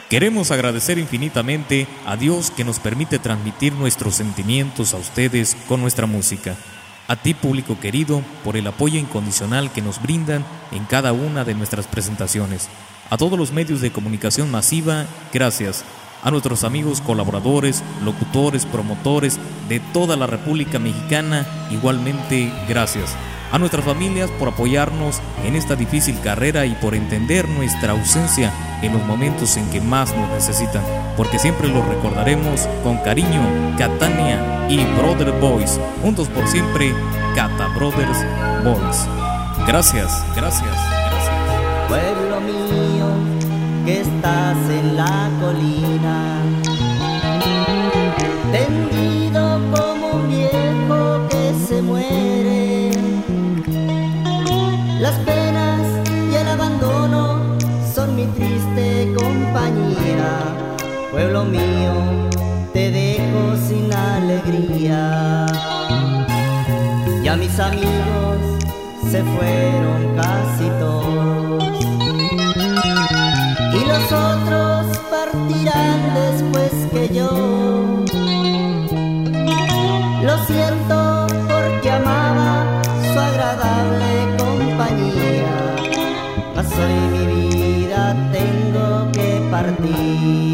Queremos agradecer infinitamente a Dios que nos permite transmitir nuestros sentimientos a ustedes con nuestra música. A ti, público querido, por el apoyo incondicional que nos brindan en cada una de nuestras presentaciones. A todos los medios de comunicación masiva, gracias. A nuestros amigos colaboradores, locutores, promotores de toda la República Mexicana, igualmente gracias. A nuestras familias por apoyarnos en esta difícil carrera y por entender nuestra ausencia en los momentos en que más nos necesitan, porque siempre los recordaremos con cariño. Catania y Brother Boys, juntos por siempre, Cata Brothers Boys. Gracias, gracias, gracias. Pueblo mío, que estás en la colina, tendido como un viejo que se muere. Las penas y el abandono son mi triste compañía. Pueblo mío, te dejo sin alegría. Ya mis amigos se fueron casi todos, y los otros partirán después que yo. Lo siento porque amaba su agradable compañía, mas hoy mi vida tengo que partir.